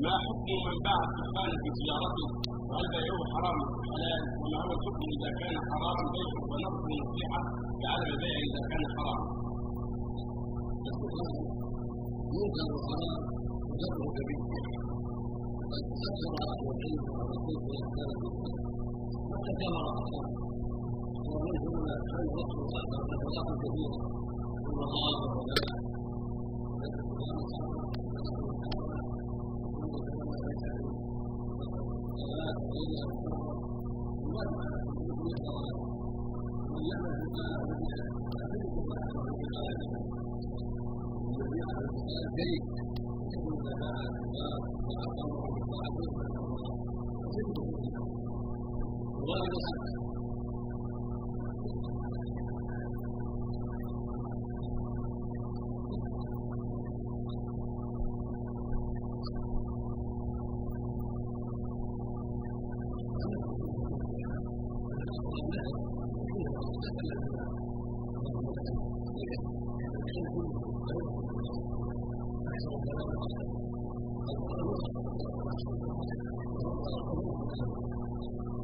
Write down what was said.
ما حكم من باع الدخان في تجارته؟ وهل بيعه حرام حلال؟ وما هو الحكم اذا كان حراما بيعه ونظر النصيحه بعدم البيع اذا كان حرام؟ ينكر حرام وذره كبير، قد تكثر على العلم وعلى الطب والاختلاف حتى كما حرام، ومنهم ان يطلق اخلاق كثيره والمغارب والبلاء